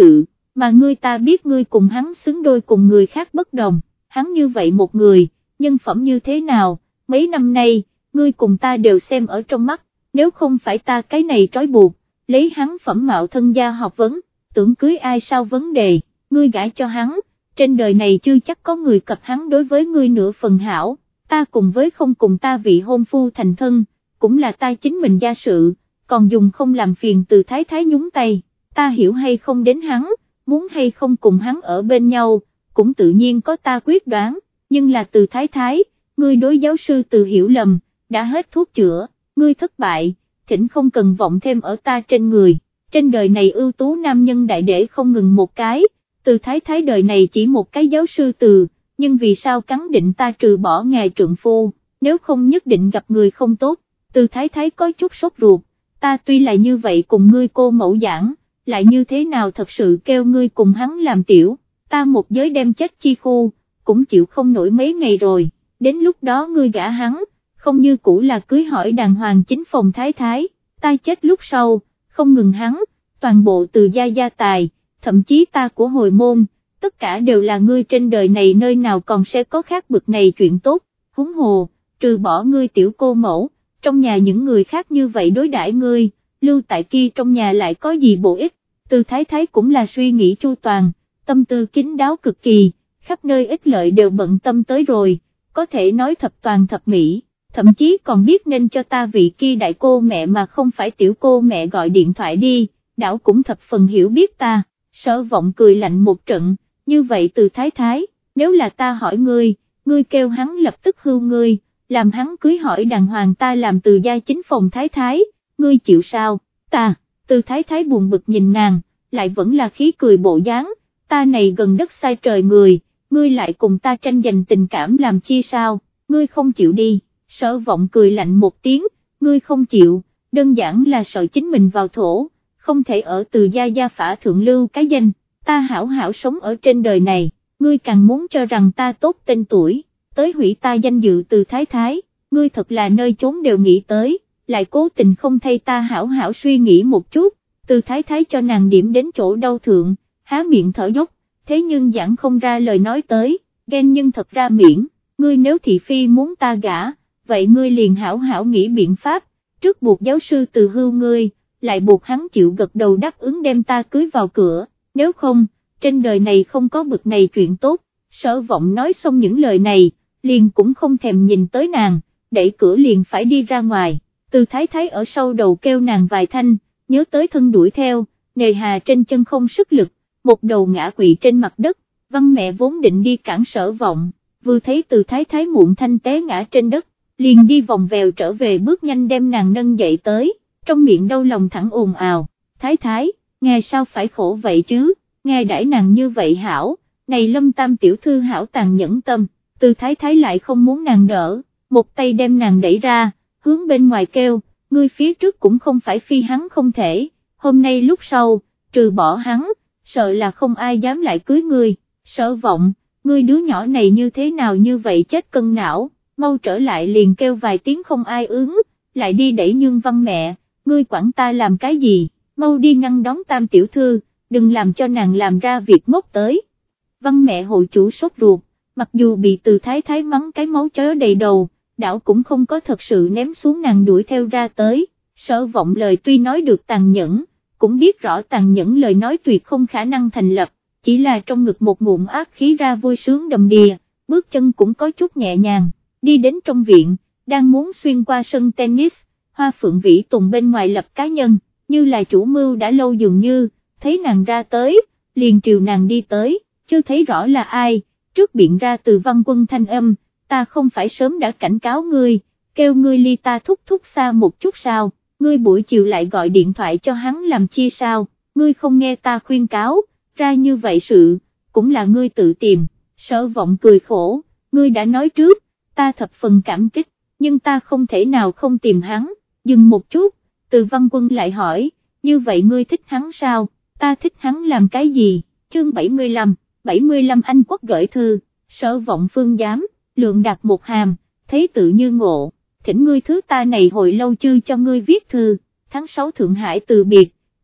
mà ngươi ta biết ngươi cùng hắn xứng đôi cùng người khác bất đồng, hắn như vậy một người, nhân phẩm như thế nào, mấy năm nay, ngươi cùng ta đều xem ở trong mắt, nếu không phải ta cái này trói buộc, lấy hắn phẩm mạo thân gia học vấn, tưởng cưới ai sao vấn đề, ngươi gả cho hắn, trên đời này chưa chắc có người cập hắn đối với ngươi nửa phần hảo, ta cùng với không cùng ta vị hôn phu thành thân, cũng là ta chính mình gia sự, còn dùng không làm phiền từ thái thái nhúng tay, ta hiểu hay không đến hắn, muốn hay không cùng hắn ở bên nhau, cũng tự nhiên có ta quyết đoán, nhưng là từ thái thái, ngươi đối giáo sư từ hiểu lầm, đã hết thuốc chữa, ngươi thất bại, thỉnh không cần vọng thêm ở ta trên người, trên đời này ưu tú nam nhân đại để không ngừng một cái, từ thái thái đời này chỉ một cái giáo sư từ, nhưng vì sao cắn định ta trừ bỏ ngài trượng phu, nếu không nhất định gặp người không tốt, từ thái thái có chút sốt ruột, ta tuy là như vậy cùng ngươi cô mẫu giảng, lại như thế nào thật sự kêu ngươi cùng hắn làm tiểu, ta một giới đem chết chi khu, cũng chịu không nổi mấy ngày rồi, đến lúc đó ngươi gả hắn, không như cũ là cưới hỏi đàng hoàng chính phòng thái thái, ta chết lúc sau, không ngừng hắn, toàn bộ từ gia gia tài, thậm chí ta của hồi môn, tất cả đều là ngươi trên đời này nơi nào còn sẽ có khác bực này chuyện tốt, huống hồ, trừ bỏ ngươi tiểu cô mẫu, trong nhà những người khác như vậy đối đãi ngươi, lưu tại kia trong nhà lại có gì bổ ích, từ thái thái cũng là suy nghĩ chu toàn, tâm tư kín đáo cực kỳ, khắp nơi ích lợi đều bận tâm tới rồi, có thể nói thập toàn thập mỹ, thậm chí còn biết nên cho ta vị kia đại cô mẹ mà không phải tiểu cô mẹ gọi điện thoại đi, đảo cũng thập phần hiểu biết ta, Sở Vọng cười lạnh một trận, như vậy từ thái thái, nếu là ta hỏi ngươi, ngươi kêu hắn lập tức hưu ngươi, làm hắn cưới hỏi đàng hoàng ta làm từ gia chính phòng thái thái, ngươi chịu sao, ta, từ thái thái buồn bực nhìn nàng, lại vẫn là khí cười bộ dáng, ta này gần đất sai trời người, ngươi lại cùng ta tranh giành tình cảm làm chi sao, ngươi không chịu đi, Sở Vọng cười lạnh một tiếng, ngươi không chịu, đơn giản là sợ chính mình vào thổ, không thể ở từ gia gia phả thượng lưu cái danh, ta hảo hảo sống ở trên đời này, ngươi càng muốn cho rằng ta tốt tên tuổi, tới hủy ta danh dự từ thái thái, ngươi thật là nơi chốn đều nghĩ tới, lại cố tình không thay ta hảo hảo suy nghĩ một chút, từ thái thái cho nàng điểm đến chỗ đau thượng, há miệng thở dốc, thế nhưng giảng không ra lời nói tới, ghen nhưng thật ra miễn, ngươi nếu thị phi muốn ta gả, vậy ngươi liền hảo hảo nghĩ biện pháp, trước buộc giáo sư từ hưu ngươi, lại buộc hắn chịu gật đầu đáp ứng đem ta cưới vào cửa, nếu không, trên đời này không có bực này chuyện tốt, Sở Vọng nói xong những lời này, liền cũng không thèm nhìn tới nàng, đẩy cửa liền phải đi ra ngoài, từ thái thái ở sau đầu kêu nàng vài thanh, nhớ tới thân đuổi theo, nề hà trên chân không sức lực, một đầu ngã quỵ trên mặt đất, Văn mẹ vốn định đi cản Sở Vọng, vừa thấy từ thái thái muộn thanh té ngã trên đất, liền đi vòng vèo trở về bước nhanh đem nàng nâng dậy tới, trong miệng đau lòng thẳng ồn ào, thái thái, ngài sao phải khổ vậy chứ, ngài đãi nàng như vậy hảo, này Lâm Tam tiểu thư hảo tàn nhẫn tâm, từ thái thái lại không muốn nàng đỡ, một tay đem nàng đẩy ra, hướng bên ngoài kêu, ngươi phía trước cũng không phải phi hắn không thể, hôm nay lúc sau, trừ bỏ hắn, sợ là không ai dám lại cưới ngươi, Sở Vọng, ngươi đứa nhỏ này như thế nào như vậy chết cân não, mau trở lại liền kêu vài tiếng không ai ứng, lại đi đẩy Nhưng Văn mẹ, ngươi quản ta làm cái gì, mau đi ngăn đón Tam tiểu thư, đừng làm cho nàng làm ra việc ngốc tới. Văn mẹ hội chủ sốt ruột, mặc dù bị từ thái thái mắng cái máu chó đầy đầu, đảo cũng không có thật sự ném xuống nàng đuổi theo ra tới, Sở Vọng lời tuy nói được tàn nhẫn, cũng biết rõ tàn nhẫn lời nói tuyệt không khả năng thành lập, chỉ là trong ngực một ngụm ác khí ra vui sướng đầm đìa, bước chân cũng có chút nhẹ nhàng, đi đến trong viện, đang muốn xuyên qua sân tennis, Hoa Phượng Vĩ Tùng bên ngoài lập cá nhân, như là chủ mưu đã lâu dường như, thấy nàng ra tới, liền triều nàng đi tới, chưa thấy rõ là ai, trước biện ra từ Văn Quân thanh âm, ta không phải sớm đã cảnh cáo ngươi, kêu ngươi ly ta thúc thúc xa một chút sao, ngươi buổi chiều lại gọi điện thoại cho hắn làm chi sao, ngươi không nghe ta khuyên cáo, ra như vậy sự, cũng là ngươi tự tìm, Sở Vọng cười khổ, ngươi đã nói trước, ta thập phần cảm kích, nhưng ta không thể nào không tìm hắn, dừng một chút, từ Văn Quân lại hỏi, như vậy ngươi thích hắn sao, ta thích hắn làm cái gì, chương bảy mươi lăm, bảy mươi lăm Anh Quốc gửi thư, Sở Vọng phương giám, lượng đặt một hàm, thấy tự như ngộ, thỉnh ngươi thứ ta này hồi lâu chưa cho ngươi viết thư, tháng sáu Thượng Hải từ biệt,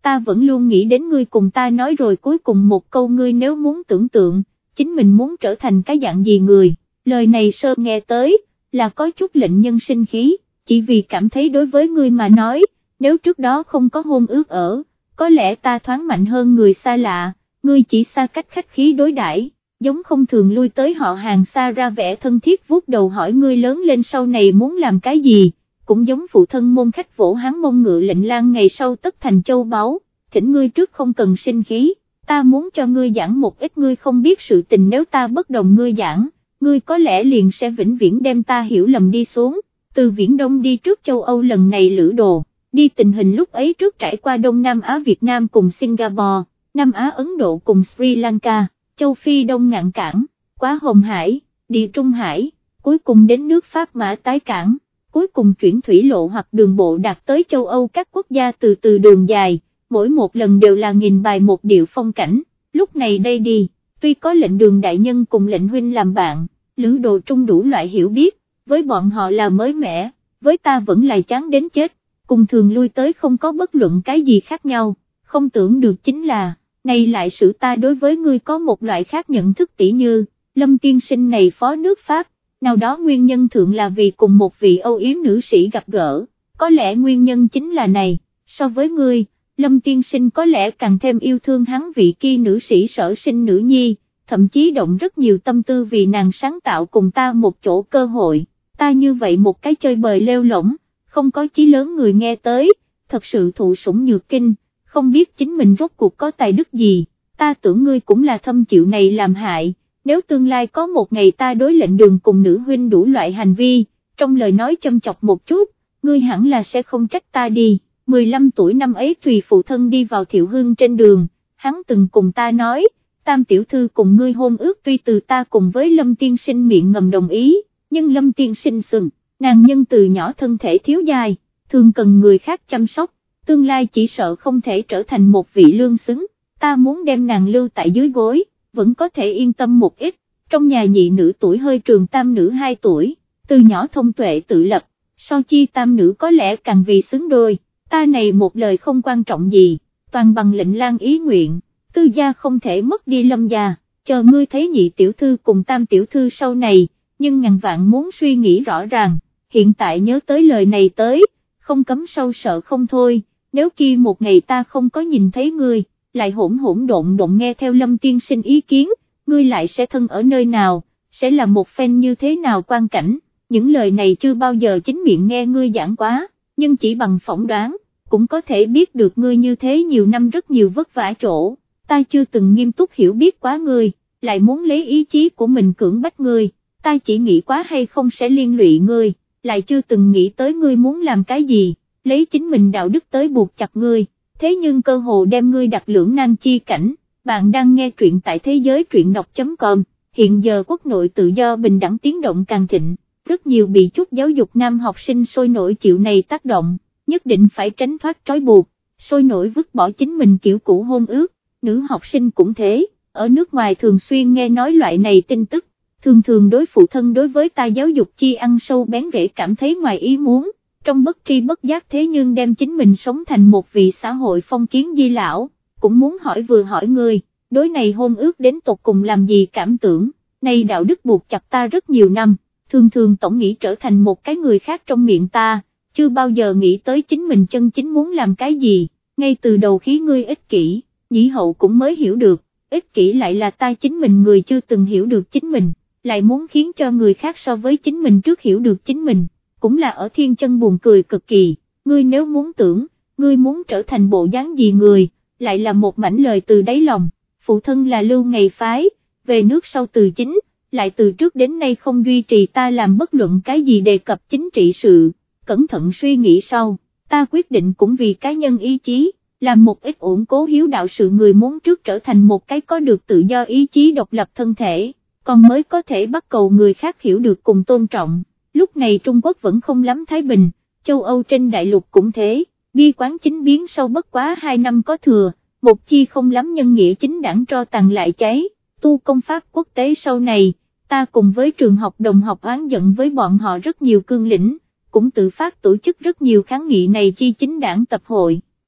ta vẫn luôn nghĩ đến ngươi cùng ta nói rồi cuối cùng một câu ngươi nếu muốn tưởng tượng, chính mình muốn trở thành cái dạng gì người, lời này sơ nghe tới, là có chút lệnh nhân sinh khí, chỉ vì cảm thấy đối với ngươi mà nói, nếu trước đó không có hôn ước ở, có lẽ ta thoáng mạnh hơn người xa lạ, ngươi chỉ xa cách khách khí đối đãi, giống không thường lui tới họ hàng xa ra vẻ thân thiết vuốt đầu hỏi ngươi lớn lên sau này muốn làm cái gì, cũng giống phụ thân môn khách vỗ hắn mông ngựa lệnh lang ngày sau tất thành châu báu, thỉnh ngươi trước không cần sinh khí, ta muốn cho ngươi giảng một ít ngươi không biết sự tình nếu ta bất đồng ngươi giảng, ngươi có lẽ liền sẽ vĩnh viễn đem ta hiểu lầm đi xuống, từ Viễn Đông đi trước châu Âu lần này lữ đồ, đi tình hình lúc ấy trước trải qua Đông Nam Á Việt Nam cùng Singapore, Nam Á Ấn Độ cùng Sri Lanka, châu Phi Đông ngạn cảng, quá Hồng Hải, Địa Trung Hải, cuối cùng đến nước Pháp Mã tái cảng, cuối cùng chuyển thủy lộ hoặc đường bộ đạt tới châu Âu các quốc gia từ từ đường dài, mỗi một lần đều là nghìn bài một điệu phong cảnh, lúc này đây đi, tuy có lệnh Đường đại nhân cùng lệnh huynh làm bạn, lữ đồ trung đủ loại hiểu biết, với bọn họ là mới mẻ, với ta vẫn là chán đến chết, cùng thường lui tới không có bất luận cái gì khác nhau, không tưởng được chính là, này lại sự ta đối với ngươi có một loại khác nhận thức tỉ như, Lâm tiên sinh này phó nước Pháp, nào đó nguyên nhân thượng là vì cùng một vị âu yếm nữ sĩ gặp gỡ, có lẽ nguyên nhân chính là này, so với ngươi, Lâm tiên sinh có lẽ càng thêm yêu thương hắn vị kia nữ sĩ sở sinh nữ nhi, thậm chí động rất nhiều tâm tư vì nàng sáng tạo cùng ta một chỗ cơ hội, ta như vậy một cái chơi bời lêu lỏng, không có chí lớn người nghe tới, thật sự thụ sủng nhược kinh, không biết chính mình rốt cuộc có tài đức gì, ta tưởng ngươi cũng là thâm chịu này làm hại, nếu tương lai có một ngày ta đối lệnh Đường cùng nữ huynh đủ loại hành vi, trong lời nói châm chọc một chút, ngươi hẳn là sẽ không trách ta đi, mười lăm tuổi năm ấy tùy phụ thân đi vào Thiệu Hưng trên đường, hắn từng cùng ta nói, Tam tiểu thư cùng ngươi hôn ước tuy từ ta cùng với Lâm tiên sinh miệng ngầm đồng ý, nhưng Lâm tiên sinh sừng, nàng nhân từ nhỏ thân thể thiếu dài, thường cần người khác chăm sóc, tương lai chỉ sợ không thể trở thành một vị lương xứng, ta muốn đem nàng lưu tại dưới gối, vẫn có thể yên tâm một ít, trong nhà nhị nữ tuổi hơi trường tam nữ hai tuổi, từ nhỏ thông tuệ tự lập, so chi tam nữ có lẽ càng vì xứng đôi, ta này một lời không quan trọng gì, toàn bằng lệnh lang ý nguyện, tư gia không thể mất đi Lâm gia, chờ ngươi thấy nhị tiểu thư cùng tam tiểu thư sau này, nhưng ngàn vạn muốn suy nghĩ rõ ràng, hiện tại nhớ tới lời này tới, không cấm sâu sợ không thôi, nếu kia một ngày ta không có nhìn thấy ngươi, lại hỗn hỗn độn độn nghe theo Lâm tiên sinh ý kiến, ngươi lại sẽ thân ở nơi nào, sẽ là một phen như thế nào quan cảnh, những lời này chưa bao giờ chính miệng nghe ngươi giảng quá, nhưng chỉ bằng phỏng đoán, cũng có thể biết được ngươi như thế nhiều năm rất nhiều vất vả chỗ, ta chưa từng nghiêm túc hiểu biết quá ngươi, lại muốn lấy ý chí của mình cưỡng bách ngươi, ta chỉ nghĩ quá hay không sẽ liên lụy ngươi, lại chưa từng nghĩ tới ngươi muốn làm cái gì, lấy chính mình đạo đức tới buộc chặt ngươi, thế nhưng cơ hồ đem ngươi đặt lưỡng nan chi cảnh, bạn đang nghe truyện tại thế giới truyện đọc chấm com, hiện giờ quốc nội tự do bình đẳng tiến động càng thịnh, rất nhiều bị chút giáo dục nam học sinh sôi nổi chịu này tác động, nhất định phải tránh thoát trói buộc, sôi nổi vứt bỏ chính mình kiểu cũ hôn ước, nữ học sinh cũng thế, ở nước ngoài thường xuyên nghe nói loại này tin tức, thường thường đối phụ thân đối với ta giáo dục chi ăn sâu bén rễ cảm thấy ngoài ý muốn, trong bất tri bất giác thế nhưng đem chính mình sống thành một vị xã hội phong kiến di lão, cũng muốn hỏi vừa hỏi người, đối này hôn ước đến tột cùng làm gì cảm tưởng, này đạo đức buộc chặt ta rất nhiều năm, thường thường tổng nghĩ trở thành một cái người khác trong miệng ta, chưa bao giờ nghĩ tới chính mình chân chính muốn làm cái gì, ngay từ đầu khí ngươi ích kỷ, nhĩ hậu cũng mới hiểu được, ích kỷ lại là ta chính mình người chưa từng hiểu được chính mình, lại muốn khiến cho người khác so với chính mình trước hiểu được chính mình, cũng là ở thiên chân buồn cười cực kỳ, ngươi nếu muốn tưởng, ngươi muốn trở thành bộ dáng gì người, lại là một mảnh lời từ đáy lòng, phụ thân là Lưu Ngày phái, về nước sau từ chính, lại từ trước đến nay không duy trì ta làm bất luận cái gì đề cập chính trị sự, cẩn thận suy nghĩ sau, ta quyết định cũng vì cá nhân ý chí, làm một ít ổn cố hiếu đạo sự người muốn trước trở thành một cái có được tự do ý chí độc lập thân thể, còn mới có thể bắt cầu người khác hiểu được cùng tôn trọng. Lúc này Trung Quốc vẫn không lắm thái bình, châu Âu trên đại lục cũng thế, bi quán chính biến sau bất quá hai năm có thừa, một chi không lắm nhân nghĩa chính đảng tro tàn lại cháy, tu công pháp quốc tế sau này, ta cùng với trường học đồng học oán giận với bọn họ rất nhiều cương lĩnh, cũng tự phát tổ chức rất nhiều kháng nghị này chi chính đảng tập hội,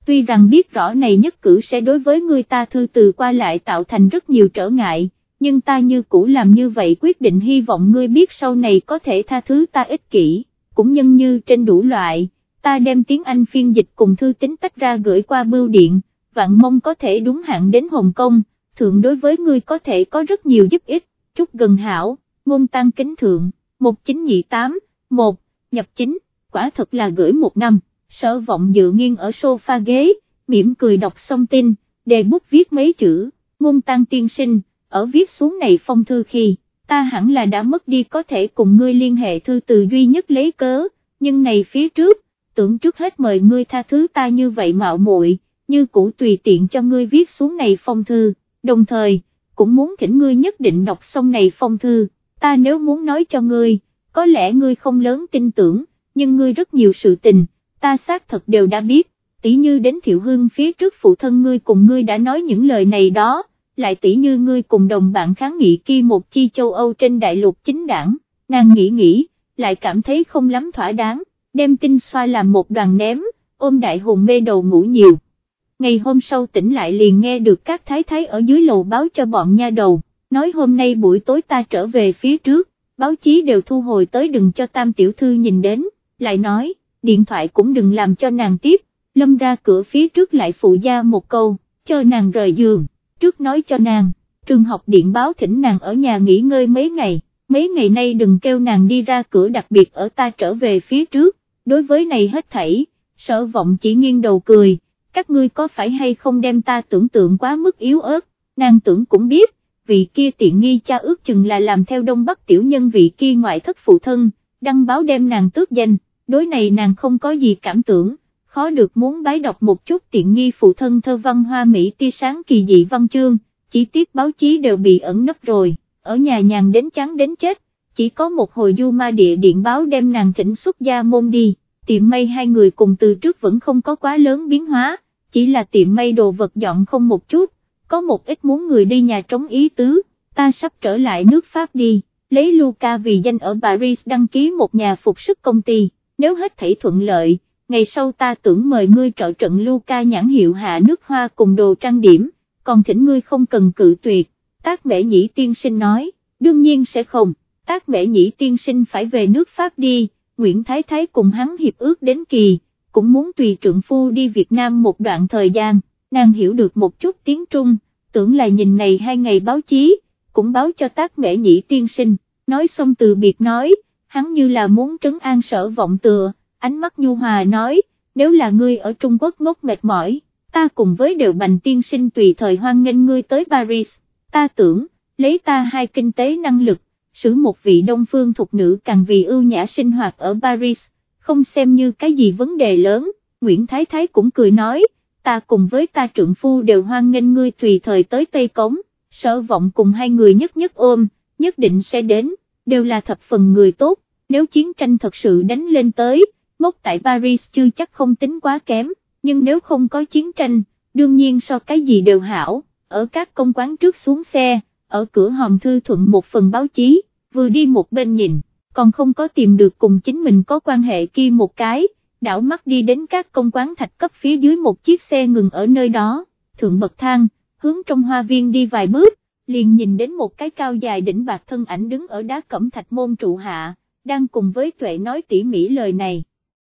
tuy rằng biết rõ này nhất cử sẽ đối với người ta thư từ qua lại tạo thành rất nhiều trở ngại, nhưng ta như cũ làm như vậy quyết định hy vọng ngươi biết sau này có thể tha thứ ta ích kỷ, cũng nhân như trên đủ loại, ta đem tiếng Anh phiên dịch cùng thư tín tách ra gửi qua bưu điện, vạn mong có thể đúng hạn đến Hồng Kông, thượng đối với ngươi có thể có rất nhiều giúp ích, chúc gần hảo, Ngôn Tăng kính thượng, một chín nhị tám, một, nhập chính, quả thật là gửi một năm, Sở Vọng dựa nghiêng ở sofa ghế, mỉm cười đọc xong tin, đề bút viết mấy chữ, Ngôn Tăng tiên sinh, ở viết xuống này phong thư khi, ta hẳn là đã mất đi có thể cùng ngươi liên hệ thư từ duy nhất lấy cớ, nhưng này phía trước, tưởng trước hết mời ngươi tha thứ ta như vậy mạo muội, như cũ tùy tiện cho ngươi viết xuống này phong thư, đồng thời, cũng muốn thỉnh ngươi nhất định đọc xong này phong thư, ta nếu muốn nói cho ngươi, có lẽ ngươi không lớn tin tưởng, nhưng ngươi rất nhiều sự tình, ta xác thật đều đã biết, tỉ như đến Thiệu Hương phía trước phụ thân ngươi cùng ngươi đã nói những lời này đó, lại tỉ như ngươi cùng đồng bạn kháng nghị kia một chi châu Âu trên đại lục chính đảng, nàng nghĩ nghĩ, lại cảm thấy không lắm thỏa đáng, đem tin xoa làm một đoàn ném, ôm đại hùng mê đầu ngủ nhiều. Ngày hôm sau tỉnh lại liền nghe được các thái thái ở dưới lầu báo cho bọn nha đầu, nói hôm nay buổi tối ta trở về phía trước, báo chí đều thu hồi tới đừng cho Tam tiểu thư nhìn đến, lại nói, điện thoại cũng đừng làm cho nàng tiếp, Lâm ra cửa phía trước lại phụ gia một câu, cho nàng rời giường, trước nói cho nàng, trường học điện báo thỉnh nàng ở nhà nghỉ ngơi mấy ngày, mấy ngày nay đừng kêu nàng đi ra cửa, đặc biệt ở ta trở về phía trước, đối với này hết thảy, Sở Vọng chỉ nghiêng đầu cười, các ngươi có phải hay không đem ta tưởng tượng quá mức yếu ớt, nàng tưởng cũng biết, vị kia tiện nghi cha ước chừng là làm theo Đông Bắc tiểu nhân vị kia ngoại thất phụ thân, đăng báo đem nàng tước danh, đối này nàng không có gì cảm tưởng, khó được muốn bái đọc một chút tiện nghi phụ thân thơ văn hoa mỹ tia sáng kỳ dị văn chương, chỉ tiếc báo chí đều bị ẩn nấp rồi, ở nhà nhàn đến chán đến chết, chỉ có một hồi du ma địa điện báo đem nàng thỉnh xuất gia môn đi, tiệm may hai người cùng từ trước vẫn không có quá lớn biến hóa, chỉ là tiệm may đồ vật dọn không một chút, có một ít muốn người đi nhà trống ý tứ, ta sắp trở lại nước Pháp đi, lấy Luca vì danh ở Paris đăng ký một nhà phục sức công ty, nếu hết thảy thuận lợi, ngày sau ta tưởng mời ngươi trợ trận Luca nhãn hiệu hạ nước hoa cùng đồ trang điểm, còn thỉnh ngươi không cần cự tuyệt, Tác Mễ Nhĩ tiên sinh nói, đương nhiên sẽ không, Tác Mễ Nhĩ tiên sinh phải về nước Pháp đi, Nguyễn Thái Thái cùng hắn hiệp ước đến kỳ, cũng muốn tùy trượng phu đi Việt Nam một đoạn thời gian, nàng hiểu được một chút tiếng Trung, tưởng là nhìn này hai ngày báo chí, cũng báo cho Tác Mễ Nhĩ tiên sinh, nói xong từ biệt nói, hắn như là muốn trấn an Sở Vọng tựa, ánh mắt nhu hòa nói, nếu là ngươi ở Trung Quốc ngốc mệt mỏi, ta cùng với Đều Bành tiên sinh tùy thời hoan nghênh ngươi tới Paris, ta tưởng, lấy ta hai kinh tế năng lực, xử một vị đông phương thục nữ càng vì ưu nhã sinh hoạt ở Paris, không xem như cái gì vấn đề lớn, Nguyễn Thái Thái cũng cười nói, ta cùng với ta trượng phu đều hoan nghênh ngươi tùy thời tới Tây Cống, Sở Vọng cùng hai người nhất nhất ôm, nhất định sẽ đến, đều là thập phần người tốt, nếu chiến tranh thật sự đánh lên tới, ngốc tại Paris chưa chắc không tính quá kém, nhưng nếu không có chiến tranh, đương nhiên so cái gì đều hảo, ở các công quán trước xuống xe, ở cửa hòm thư thuận một phần báo chí, vừa đi một bên nhìn, còn không có tìm được cùng chính mình có quan hệ kia một cái, đảo mắt đi đến các công quán thạch cấp phía dưới một chiếc xe ngừng ở nơi đó, thượng bậc thang, hướng trong hoa viên đi vài bước, liền nhìn đến một cái cao dài đỉnh bạc thân ảnh đứng ở đá cẩm thạch môn trụ hạ, đang cùng với Tuệ nói tỉ mỉ lời này.